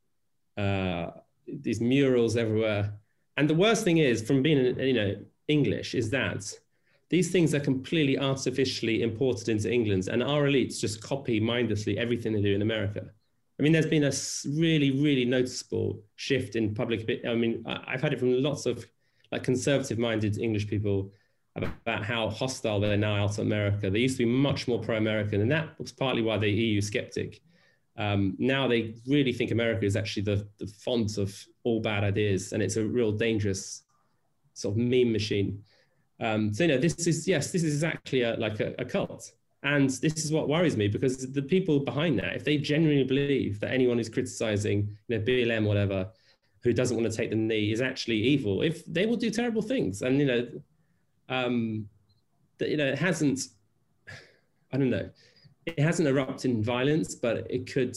uh, these murals everywhere. And the worst thing is, from being, you know, English, is that these things are completely artificially imported into England, and our elites just copy mindlessly everything they do in America. I mean, there's been a really, really noticeable shift in public. I mean, I've had it from lots of like conservative-minded English people about how hostile they're now out to America. They used to be much more pro-American, and that was partly why they're E U skeptic. Um, now they really think America is actually the, the font of all bad ideas, and it's a real dangerous sort of meme machine. Um, so, you know, this is, yes, this is exactly a, like a, a cult. And this is what worries me, because the people behind that, if they genuinely believe that anyone who's criticizing, you know, B L M, whatever, who doesn't want to take the knee is actually evil, if they will do terrible things. And, you know, um, that, you know, it hasn't, I don't know, it hasn't erupted in violence, but it could,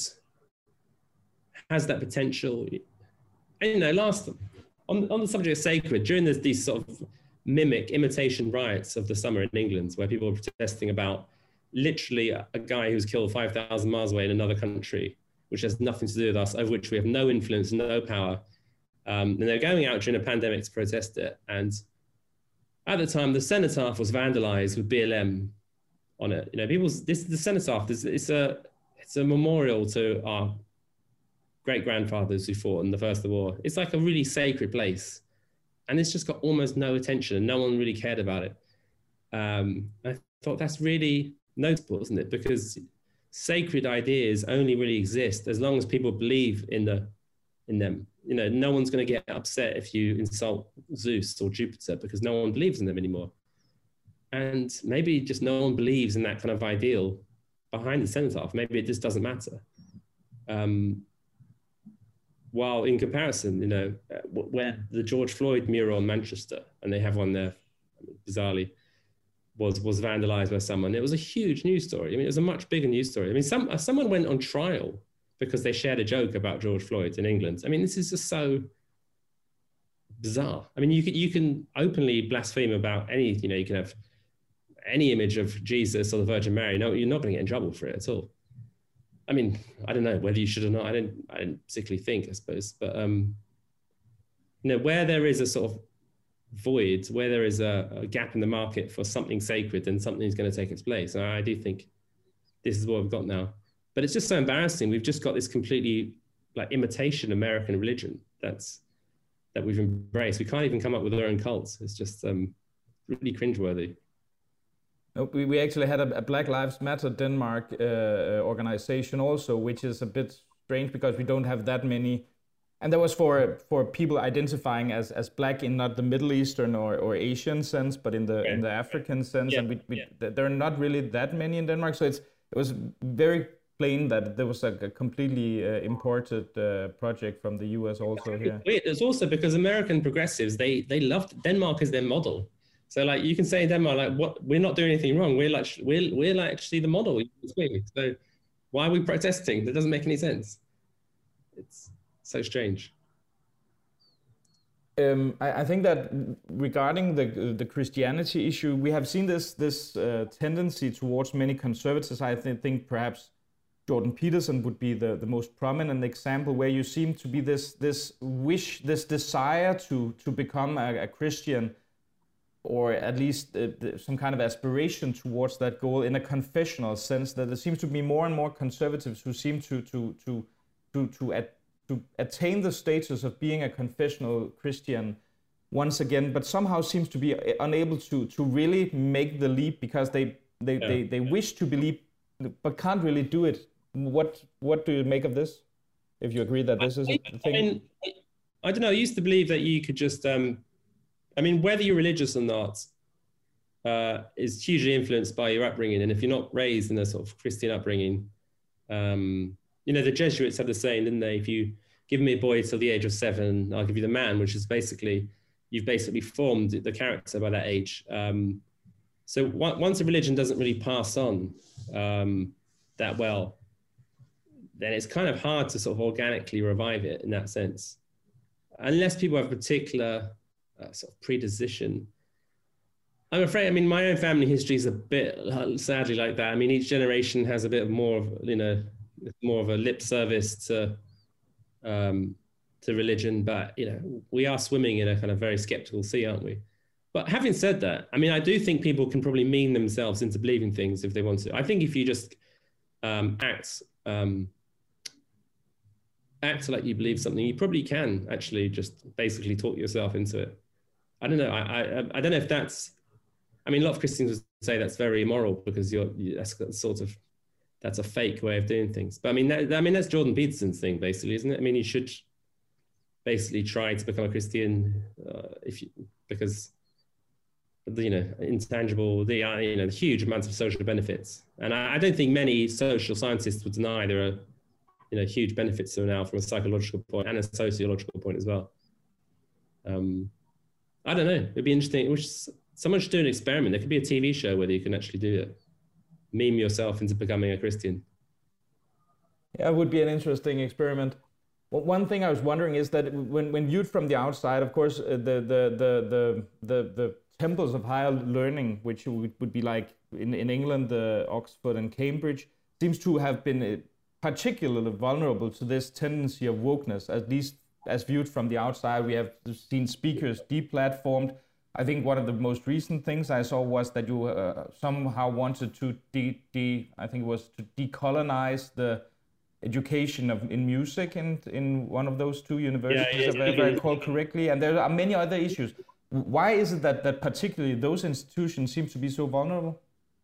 has that potential. And, you know, last, on, on the subject of sacred, during this, these sort of mimic imitation riots of the summer in England, where people were protesting about literally a, a guy who's killed five thousand miles away in another country, which has nothing to do with us, over which we have no influence, no power. Um, and they're going out during a pandemic to protest it. And at the time, the cenotaph was vandalized with B L M on it. You know, people's, this the cenotaph, this, it's a it's a memorial to our great grandfathers who fought in the First World War. It's like a really sacred place, and it's just got almost no attention, and no one really cared about it. Um, I thought that's really notable, isn't it? Because sacred ideas only really exist as long as people believe in the in them. You know, no one's going to get upset if you insult Zeus or Jupiter, because no one believes in them anymore. And maybe just no one believes in that kind of ideal behind the cenotaph. Maybe it just doesn't matter. Um, while in comparison, you know, where the George Floyd mural in Manchester, and they have one there, bizarrely, was was vandalized by someone. It was a huge news story. I mean, it was a much bigger news story. I mean, some someone went on trial because they shared a joke about George Floyd in England. I mean, this is just so bizarre. I mean, you can, you can openly blaspheme about any, you know, you can have any image of Jesus or the Virgin Mary. No, you're not going to get in trouble for it at all. I mean, I don't know whether you should or not. I didn't, I didn't particularly think, I suppose. But, um, you know, where there is a sort of void, where there is a, a gap in the market for something sacred, then something is going to take its place. And I do think this is what we've got now. But it's just so embarrassing. We've just got this completely like imitation American religion that's that we've embraced. We can't even come up with our own cults. It's just um, really cringeworthy. No, we, we actually had a, a Black Lives Matter Denmark uh, organization also, which is a bit strange because we don't have that many. And that was for for people identifying as as black in not the Middle Eastern or, or Asian sense, but in the okay. in the African sense. Yeah. And we, we yeah. there are not really that many in Denmark. So it's it was very plain that there was a, a completely uh, imported uh, project from the U S also here. It's also because American progressives, they they loved Denmark as their model. So like you can say in Denmark, like what we're not doing anything wrong. We're like we're we're like actually the model. So why are we protesting? That doesn't make any sense. It's so strange. Um, I, I think that regarding the the Christianity issue, we have seen this this uh, tendency towards many conservatives. I th think perhaps Jordan Peterson would be the, the most prominent example, where you seem to be this this wish, this desire to to become a, a Christian, or at least uh, some kind of aspiration towards that goal in a confessional sense. That there seems to be more and more conservatives who seem to to to to to, at, to attain the status of being a confessional Christian once again, but somehow seems to be unable to to really make the leap because they they yeah. they, they wish to believe but can't really do it. What what do you make of this? If you agree that this is a thing? I mean, I don't know. I used to believe that you could just, um, I mean, whether you're religious or not uh, is hugely influenced by your upbringing. And if you're not raised in a sort of Christian upbringing, um, you know, the Jesuits had the saying, didn't they? If you give me a boy till the age of seven, I'll give you the man, which is basically, you've basically formed the character by that age. Um, so once a religion doesn't really pass on um, that well, then it's kind of hard to sort of organically revive it in that sense. Unless people have a particular uh, sort of predisposition. I'm afraid, I mean, my own family history is a bit sadly like that. I mean, each generation has a bit of more of, you know, more of a lip service to, um, to religion, but, you know, we are swimming in a kind of very skeptical sea, aren't we? But having said that, I mean, I do think people can probably mean themselves into believing things if they want to. I think if you just um, act, um, act like you believe something, you probably can actually just basically talk yourself into it. I don't know. I I, I don't know if that's. I mean, a lot of Christians would say that's very immoral because you're that's sort of that's a fake way of doing things. But I mean, that, I mean that's Jordan Peterson's thing, basically, isn't it? I mean, you should basically try to become a Christian uh, if you because the, you know, intangible, the uh, you know, the huge amounts of social benefits, and I, I don't think many social scientists would deny there are, you know, huge benefits to now from a psychological point and a sociological point as well. Um, I don't know. It'd be interesting. Which someone should do an experiment. There could be a T V show where you can actually do it. Meme yourself into becoming a Christian. Yeah, it would be an interesting experiment. Well, one thing I was wondering is that when, when viewed from the outside, of course, uh, the, the, the, the, the, the temples of higher learning, which would, would be like in, in England, uh, Oxford and Cambridge, seems to have been uh, particularly vulnerable to this tendency of wokeness, at least as viewed from the outside. We have seen speakers deplatformed. I think one of the most recent things I saw was that you uh, somehow wanted to de, de I think it was to decolonize the education of in music in in one of those two universities, yeah, yeah, if I recall correctly. And there are many other issues. Why is it that that particularly those institutions seem to be so vulnerable?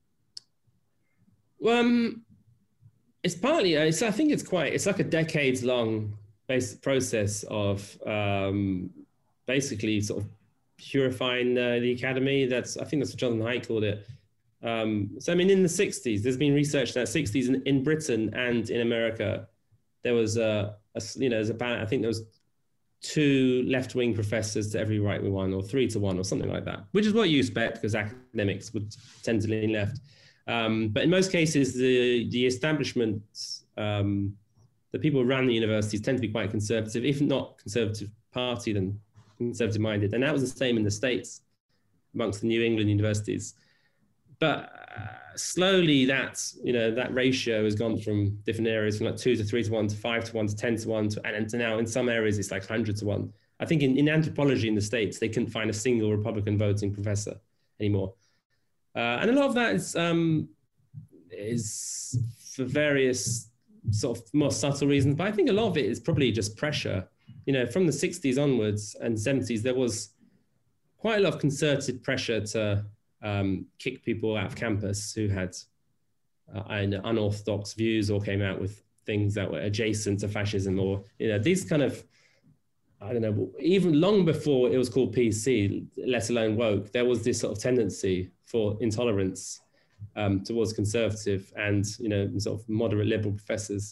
Well, um, it's partly. It's, I think it's quite. It's like a decades long process of um, basically sort of purifying uh, the academy. That's, I think that's what Jonathan Haidt called it. Um, so, I mean, in the sixties, there's been research that sixties in, in Britain and in America, there was a, a you know, there's about, I think there was two left-wing professors to every right-wing one, or three to one, or something like that, which is what you expect because academics would tend to lean left. Um, but in most cases, the, the establishment, um, the people who ran the universities tend to be quite conservative, if not conservative party, then conservative minded. And that was the same in the States amongst the New England universities. But uh, slowly that, you know, that ratio has gone from different areas from like two to three to one to five to one to ten to one to, and to now in some areas it's like one hundred to one. I think in, in anthropology in the States, they couldn't find a single Republican voting professor anymore. Uh, and a lot of that is, um, is for various sort of more subtle reasons, but I think a lot of it is probably just pressure. You know, from the sixties onwards and seventies, there was quite a lot of concerted pressure to um, kick people out of campus who had uh, unorthodox views or came out with things that were adjacent to fascism, or, you know, these kind of, I don't know, even long before it was called P C, let alone woke, there was this sort of tendency for intolerance um, towards conservative and, you know, sort of moderate liberal professors.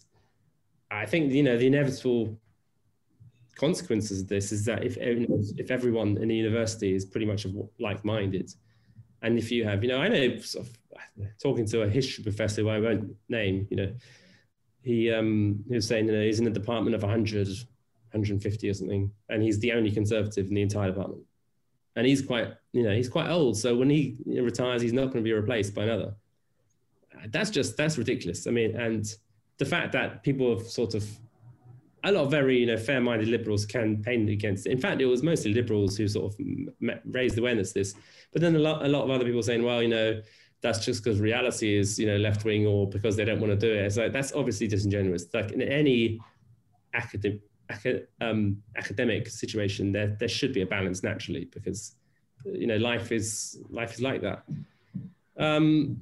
I think, you know, the inevitable consequences of this is that if if everyone in the university is pretty much like-minded, and if you have, you know, I know, sort of, talking to a history professor who I won't name, you know, he um he was saying, you know, he's in a department of one hundred, one hundred fifty or something, and he's the only conservative in the entire department, and he's quite, you know, he's quite old, so when he retires, he's not going to be replaced by another. That's just that's ridiculous. I mean, and the fact that people have sort of, a lot of very, you know, fair-minded liberals campaigned against it. In fact, it was mostly liberals who sort of met, raised awareness of this. But then a lot, a lot of other people saying, well, you know, that's just because reality is, you know, left-wing, or because they don't want to do it. So that's obviously disingenuous. Like in any academic, um, academic situation, there there should be a balance naturally, because, you know, life is life is like that. Um,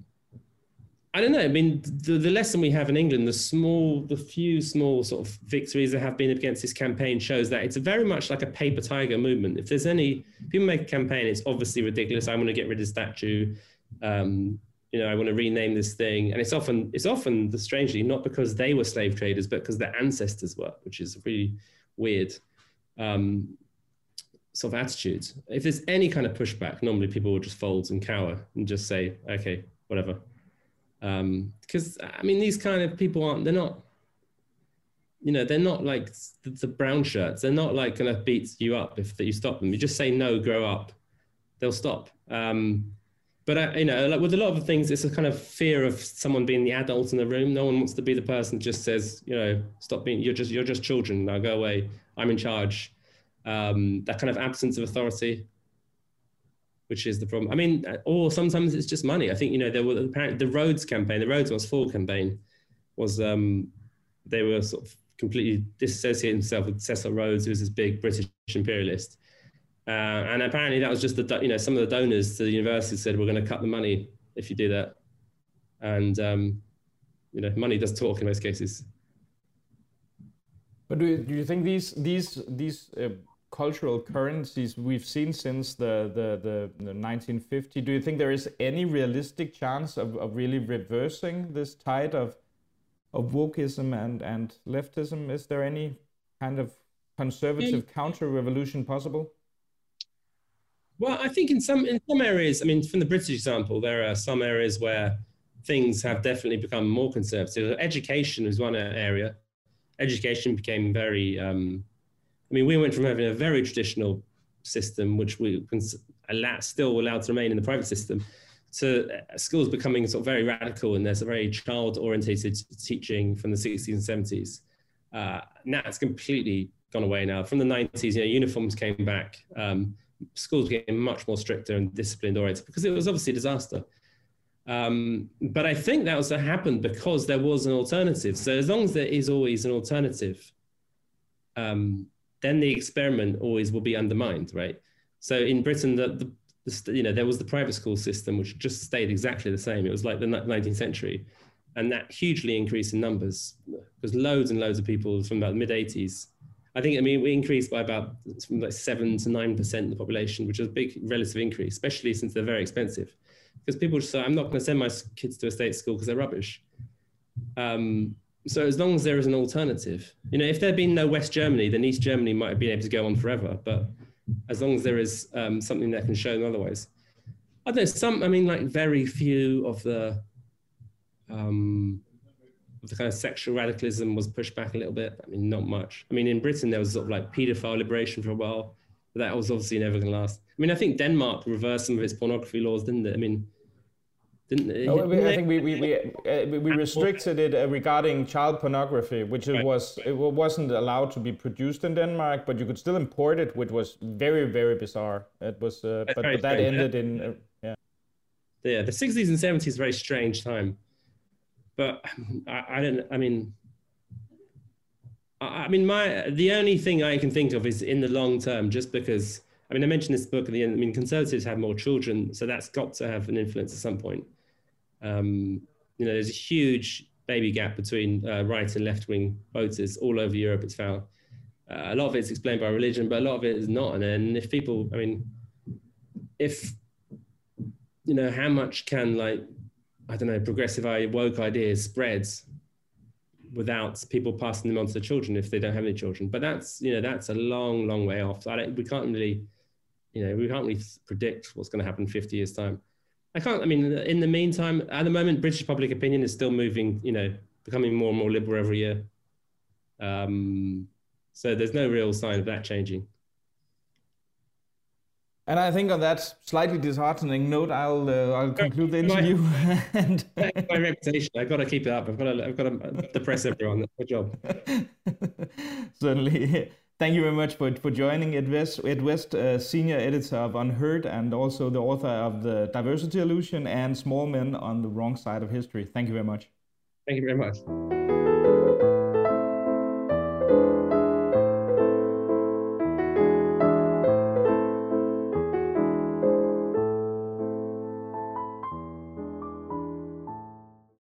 I don't know. I mean, the, the lesson we have in England, the small, the few small sort of victories that have been against this campaign shows that it's very much like a paper tiger movement. If there's any, people make a campaign, it's obviously ridiculous. I want to get rid of the statue. Um, you know, I want to rename this thing. And it's often, it's often, strangely, not because they were slave traders, but because their ancestors were, which is a really weird um, sort of attitude. If there's any kind of pushback, normally people will just fold and cower and just say, okay, whatever. Um, because I mean, these kind of people aren't, they're not, you know, they're not like the, the brown shirts. They're not like going to beat you up if you stop them. You just say, no, grow up. They'll stop. Um, but, uh, you know, like with a lot of things, it's a kind of fear of someone being the adult in the room. No one wants to be the person who just says, you know, stop being, you're just, you're just children. Now go away. I'm in charge. Um, that kind of absence of authority, which is the problem. I mean, or sometimes it's just money. I think, you know, there were apparently the Rhodes campaign, the Rhodes was full campaign was, um, they were sort of completely disassociated himself with Cecil Rhodes, who was this big British imperialist. Uh, and apparently that was just the, you know, some of the donors to the university said, we're going to cut the money if you do that. And, um, you know, money does talk in most cases. But do you, do you think these these these uh, cultural currencies we've seen since the, the, the, the nineteen fifty, do you think there is any realistic chance of, of really reversing this tide of of wokeism and, and leftism? Is there any kind of conservative um, counter-revolution possible? Well, I think in some in some areas, I mean, from the British example, there are some areas where things have definitely become more conservative. Education is one area. Education became very, um, I mean, we went from having a very traditional system, which we allow, still allowed to remain in the private system, to schools becoming sort of very radical, and there's a very child-orientated teaching from the sixties and seventies. Uh, now it's completely gone away now. From the nineties, you know, uniforms came back. Um, schools became much more stricter and disciplined oriented because it was obviously a disaster. Um, but I think that also happened because there was an alternative. So as long as there is always an alternative, um, then the experiment always will be undermined, right? So in Britain, the, the, the you know, there was the private school system, which just stayed exactly the same. It was like the nineteenth century, and that hugely increased in numbers because loads and loads of people from about the mid eighties. I think, I mean, we increased by about from like seven to nine percent of the population, which is a big relative increase, especially since they're very expensive. Because people just say, I'm not going to send my kids to a state school because they're rubbish. Um, so as long as there is an alternative, you know, if there had been no West Germany, then East Germany might have been able to go on forever. But as long as there is um, something that can show them otherwise. I don't know, some, I mean, like very few of the, um, of the kind of sexual radicalism was pushed back a little bit. I mean, not much. I mean, in Britain, there was sort of like paedophile liberation for a while, but that was obviously never going to last. I mean, I think Denmark reversed some of its pornography laws, didn't it? I mean, didn't it? No, I think we we we, uh, we restricted it uh, regarding child pornography, which it was it wasn't allowed to be produced in Denmark, but you could still import it, which was very very bizarre. It was, uh, but, but that ended in uh, yeah. Yeah, the sixties and seventies is a very strange time, but I, I don't. I mean, I, I mean, my the only thing I can think of is in the long term, just because. I mean, I mentioned this book at the end. I mean, conservatives have more children, so that's got to have an influence at some point. Um, you know, there's a huge baby gap between uh, right and left-wing voters all over Europe. It's found uh, a lot of it's explained by religion, but a lot of it is not. And then if people, I mean, if you know, how much can like I don't know, progressive woke ideas spread without people passing them on to the children if they don't have any children? But that's you know, that's a long, long way off. So I don't, we can't really. You know, we can't really predict what's going to happen in fifty years' time. I can't, I mean, in the meantime, at the moment, British public opinion is still moving, you know, becoming more and more liberal every year. Um, so there's no real sign of that changing. And I think on that slightly disheartening note, I'll uh, I'll conclude the interview. My, and my reputation, I've got to keep it up. I've got to, I've got to depress everyone. That's my job. Certainly. Thank you very much for, for joining Ed West, Ed West uh, senior editor of UnHerd and also the author of The Diversity Illusion and Small Men on the Wrong Side of History. Thank you very much. Thank you very much.